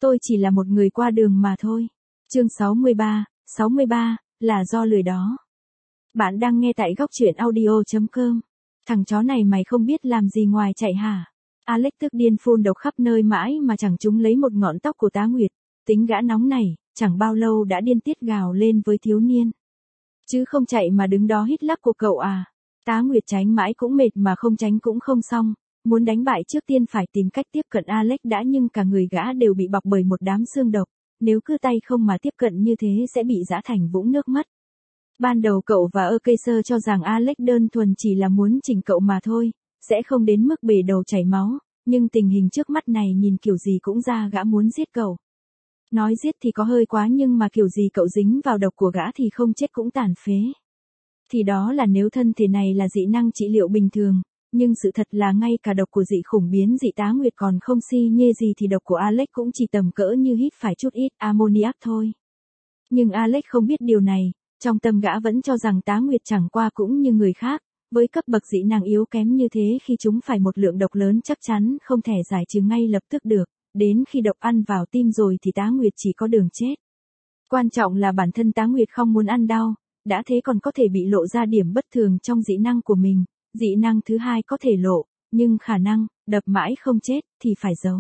Tôi chỉ là một người qua đường mà thôi. Chương 63, là do lười đó. Bạn đang nghe tại góc truyện audio.com. Thằng chó này mày không biết làm gì ngoài chạy hả? Alex tức điên phun độc khắp nơi mãi mà chẳng trúng lấy một ngọn tóc của Tá Nguyệt. Tính gã nóng này, chẳng bao lâu đã điên tiết gào lên với thiếu niên. Chứ không chạy mà đứng đó hít lắc của cậu à? Tá Nguyệt tránh mãi cũng mệt mà không tránh cũng không xong. Muốn đánh bại trước tiên phải tìm cách tiếp cận Alex đã, nhưng cả người gã đều bị bọc bởi một đám xương độc. Nếu cứ tay không mà tiếp cận như thế sẽ bị giã thành vũng nước mất. Ban đầu cậu và Kaiser cho rằng Alex đơn thuần chỉ là muốn chỉnh cậu mà thôi, sẽ không đến mức bể đầu chảy máu, nhưng tình hình trước mắt này nhìn kiểu gì cũng ra gã muốn giết cậu. Nói giết thì có hơi quá, nhưng mà kiểu gì cậu dính vào độc của gã thì không chết cũng tàn phế. Thì đó là nếu thân thể này là dị năng trị liệu bình thường, nhưng sự thật là ngay cả độc của dị khủng biến dị Tá Nguyệt còn không si nhê gì thì độc của Alex cũng chỉ tầm cỡ như hít phải chút ít ammoniac thôi. Nhưng Alex không biết điều này, trong tâm gã vẫn cho rằng Tá Nguyệt chẳng qua cũng như người khác, với cấp bậc dị năng yếu kém như thế khi chúng phải một lượng độc lớn chắc chắn không thể giải trừ ngay lập tức được, đến khi độc ăn vào tim rồi thì Tá Nguyệt chỉ có đường chết. Quan trọng là bản thân Tá Nguyệt không muốn ăn đau, đã thế còn có thể bị lộ ra điểm bất thường trong dị năng của mình. Dị năng thứ hai có thể lộ, nhưng khả năng đập mãi không chết thì phải giấu.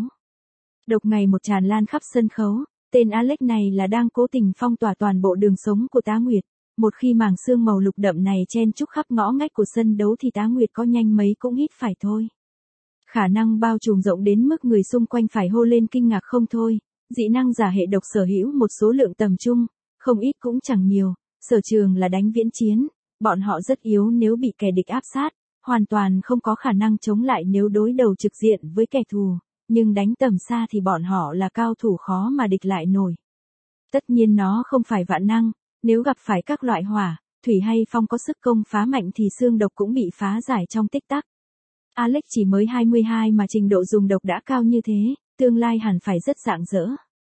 Độc ngày một tràn lan khắp sân khấu, tên Alex này là đang cố tình phong tỏa toàn bộ đường sống của Tá Nguyệt. Một khi màng xương màu lục đậm này chen chúc khắp ngõ ngách của sân đấu thì Tá Nguyệt có nhanh mấy cũng hít phải thôi. Khả năng bao trùm rộng đến mức người xung quanh phải hô lên kinh ngạc không thôi. Dị năng giả hệ độc sở hữu một số lượng tầm trung, không ít cũng chẳng nhiều, sở trường là đánh viễn chiến, bọn họ rất yếu nếu bị kẻ địch áp sát. Hoàn toàn không có khả năng chống lại nếu đối đầu trực diện với kẻ thù, nhưng đánh tầm xa thì bọn họ là cao thủ khó mà địch lại nổi. Tất nhiên nó không phải vạn năng, nếu gặp phải các loại hỏa, thủy hay phong có sức công phá mạnh thì xương độc cũng bị phá giải trong tích tắc. Alex chỉ mới 22 mà trình độ dùng độc đã cao như thế, tương lai hẳn phải rất rạng rỡ.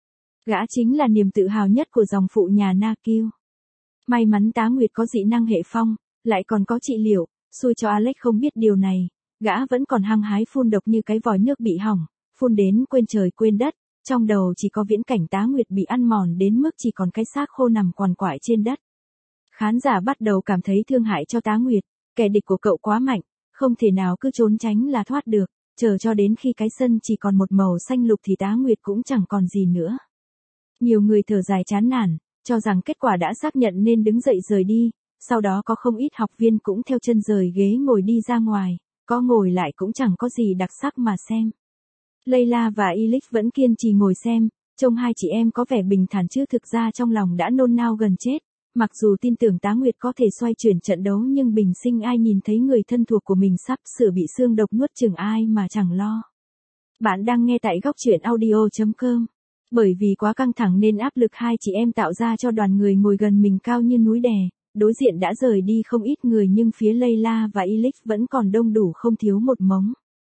Gã chính là niềm tự hào nhất của dòng phụ nhà Nakil. May mắn Tá Nguyệt có dị năng hệ phong, lại còn có trị liệu. Xui cho Alex không biết điều này, gã vẫn còn hăng hái phun độc như cái vòi nước bị hỏng, phun đến quên trời quên đất, trong đầu chỉ có viễn cảnh Tá Nguyệt bị ăn mòn đến mức chỉ còn cái xác khô nằm quằn quại trên đất. Khán giả bắt đầu cảm thấy thương hại cho Tá Nguyệt, kẻ địch của cậu quá mạnh, không thể nào cứ trốn tránh là thoát được, chờ cho đến khi cái sân chỉ còn một màu xanh lục thì Tá Nguyệt cũng chẳng còn gì nữa. Nhiều người thở dài chán nản, cho rằng kết quả đã xác nhận nên đứng dậy rời đi. Sau đó có không ít học viên cũng theo chân rời ghế ngồi đi ra ngoài, có ngồi lại cũng chẳng có gì đặc sắc mà xem. Layla và Elix vẫn kiên trì ngồi xem, trông hai chị em có vẻ bình thản chứ thực ra trong lòng đã nôn nao gần chết. Mặc dù tin tưởng Tá Nguyệt có thể xoay chuyển trận đấu nhưng bình sinh ai nhìn thấy người thân thuộc của mình sắp sửa bị xương độc nuốt chửng ai mà chẳng lo. Bạn đang nghe tại góc truyện audio.com. Bởi vì quá căng thẳng nên áp lực hai chị em tạo ra cho đoàn người ngồi gần mình cao như núi đè. Đối diện đã rời đi không ít người nhưng phía Layla và Elix vẫn còn đông đủ không thiếu một mống.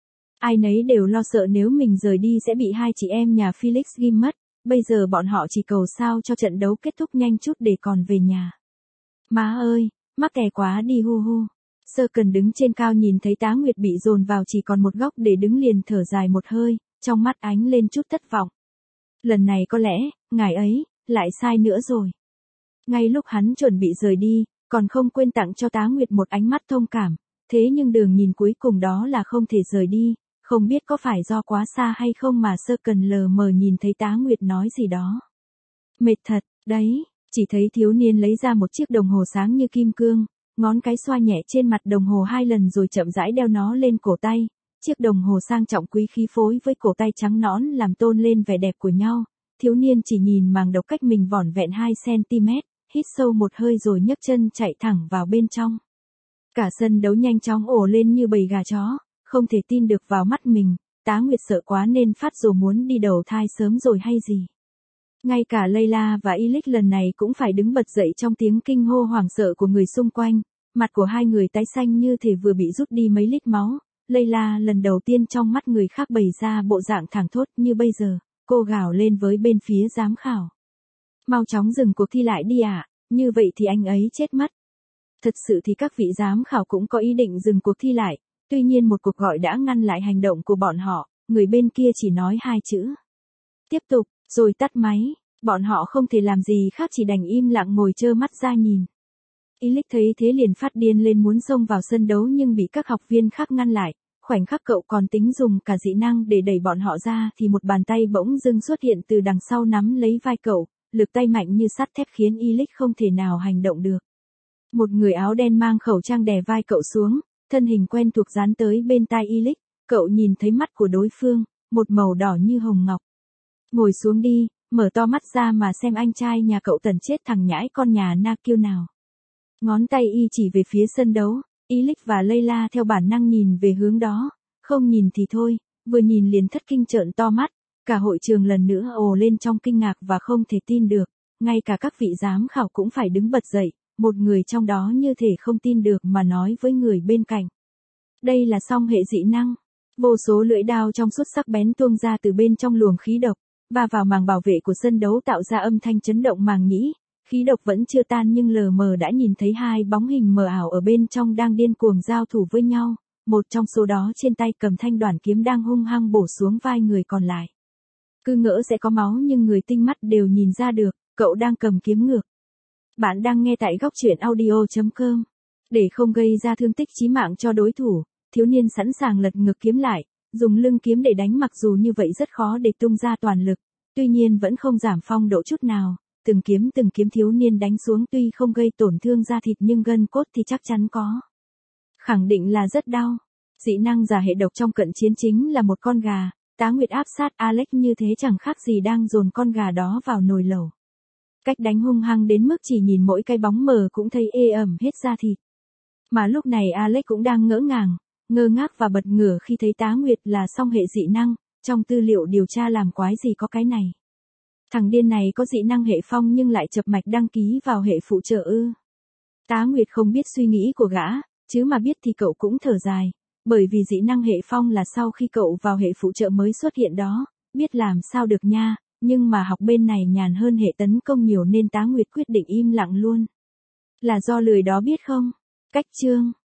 Ai nấy đều lo sợ nếu mình rời đi sẽ bị hai chị em nhà Felix ghim mất, bây giờ bọn họ chỉ cầu sao cho trận đấu kết thúc nhanh chút để còn về nhà. Má ơi, mắc kè quá đi hu hu. Sơ Cần đứng trên cao nhìn thấy Tá Nguyệt bị dồn vào chỉ còn một góc để đứng liền thở dài một hơi, trong mắt ánh lên chút thất vọng. Lần này có lẽ, ngài ấy, lại sai nữa rồi. Ngay lúc hắn chuẩn bị rời đi, còn không quên tặng cho Tá Nguyệt một ánh mắt thông cảm, thế nhưng đường nhìn cuối cùng đó là không thể rời đi, không biết có phải do quá xa hay không mà Sơ Cần lờ mờ nhìn thấy Tá Nguyệt nói gì đó. Mệt thật, đấy, chỉ thấy thiếu niên lấy ra một chiếc đồng hồ sáng như kim cương, ngón cái xoa nhẹ trên mặt đồng hồ 2 lần rồi chậm rãi đeo nó lên cổ tay, chiếc đồng hồ sang trọng quý khí phối với cổ tay trắng nõn làm tôn lên vẻ đẹp của nhau, thiếu niên chỉ nhìn màng độc cách mình vỏn vẹn 2 cm. Hít sâu một hơi rồi nhấc chân chạy thẳng vào bên trong. Cả sân đấu nhanh chóng ồ lên như bầy gà chó, không thể tin được vào mắt mình, Tá Nguyệt sợ quá nên phát rồ muốn đi đầu thai sớm rồi hay gì. Ngay cả Layla và Elix lần này cũng phải đứng bật dậy trong tiếng kinh hô hoảng sợ của người xung quanh, mặt của hai người tái xanh như thể vừa bị rút đi mấy lít máu. Layla lần đầu tiên trong mắt người khác bày ra bộ dạng thảng thốt như bây giờ, cô gào lên với bên phía giám khảo. Mau chóng dừng cuộc thi lại đi ạ, như vậy thì anh ấy chết mất. Thật sự thì các vị giám khảo cũng có ý định dừng cuộc thi lại, tuy nhiên một cuộc gọi đã ngăn lại hành động của bọn họ, người bên kia chỉ nói 2 chữ. Tiếp tục, Rồi tắt máy, bọn họ không thể làm gì khác chỉ đành im lặng ngồi trơ mắt ra nhìn. Ilic thấy thế liền phát điên lên muốn xông vào sân đấu nhưng bị các học viên khác ngăn lại. Khoảnh khắc cậu còn tính dùng cả dị năng để đẩy bọn họ ra thì một bàn tay bỗng dưng xuất hiện từ đằng sau nắm lấy vai cậu, lực tay mạnh như sắt thép khiến Ilic không thể nào hành động được. Một người áo đen mang khẩu trang đè vai cậu xuống, thân hình quen thuộc dán tới bên tai Ilic, cậu nhìn thấy mắt của đối phương, một màu đỏ như hồng ngọc. Ngồi xuống đi, mở to mắt ra mà xem anh trai nhà cậu tần chết thằng nhãi con nhà Na Kiêu nào. Ngón tay y chỉ về phía sân đấu, Ilic và Layla theo bản năng nhìn về hướng đó, không nhìn thì thôi, vừa nhìn liền thất kinh trợn to mắt, cả hội trường lần nữa ồ lên trong kinh ngạc và không thể tin được, ngay cả các vị giám khảo cũng phải đứng bật dậy, một người trong đó như thể không tin được mà nói với người bên cạnh. Đây là song hệ dị năng, vô số lưỡi đao trong suốt sắc bén tuông ra từ bên trong luồng khí độc, và vào màng bảo vệ của sân đấu tạo ra âm thanh chấn động màng nhĩ. Khí độc vẫn chưa tan nhưng lờ mờ đã nhìn thấy hai bóng hình mờ ảo ở bên trong đang điên cuồng giao thủ với nhau, một trong số đó trên tay cầm thanh đoản kiếm đang hung hăng bổ xuống vai người còn lại. Cứ ngỡ sẽ có máu nhưng người tinh mắt đều nhìn ra được, cậu đang cầm kiếm ngược. Bạn đang nghe tại góc truyện audio.com. Để không gây ra thương tích chí mạng cho đối thủ, thiếu niên sẵn sàng lật ngược kiếm lại, dùng lưng kiếm để đánh mặc dù như vậy rất khó để tung ra toàn lực, tuy nhiên vẫn không giảm phong độ chút nào. Từng kiếm thiếu niên đánh xuống tuy không gây tổn thương da thịt nhưng gân cốt thì chắc chắn có. Khẳng định là rất đau. Dị năng giả hệ độc trong cận chiến chính là một con gà, Tá Nguyệt áp sát Alex như thế chẳng khác gì đang dồn con gà đó vào nồi lẩu. Cách đánh hung hăng đến mức chỉ nhìn mỗi cái bóng mờ cũng thấy ê ẩm hết da thịt. Mà lúc này Alex cũng đang ngỡ ngàng, ngơ ngác và bật ngửa khi thấy Tá Nguyệt là song hệ dị năng, trong tư liệu điều tra làm quái gì có cái này. Thằng điên này có dị năng hệ phong nhưng lại chập mạch đăng ký vào hệ phụ trợ ư. Tá Nguyệt không biết suy nghĩ của gã, chứ mà biết thì cậu cũng thở dài, bởi vì dị năng hệ phong là sau khi cậu vào hệ phụ trợ mới xuất hiện đó, biết làm sao được nha, nhưng mà học bên này nhàn hơn hệ tấn công nhiều nên Tá Nguyệt quyết định im lặng luôn. Là do lười đó biết không? Cách chương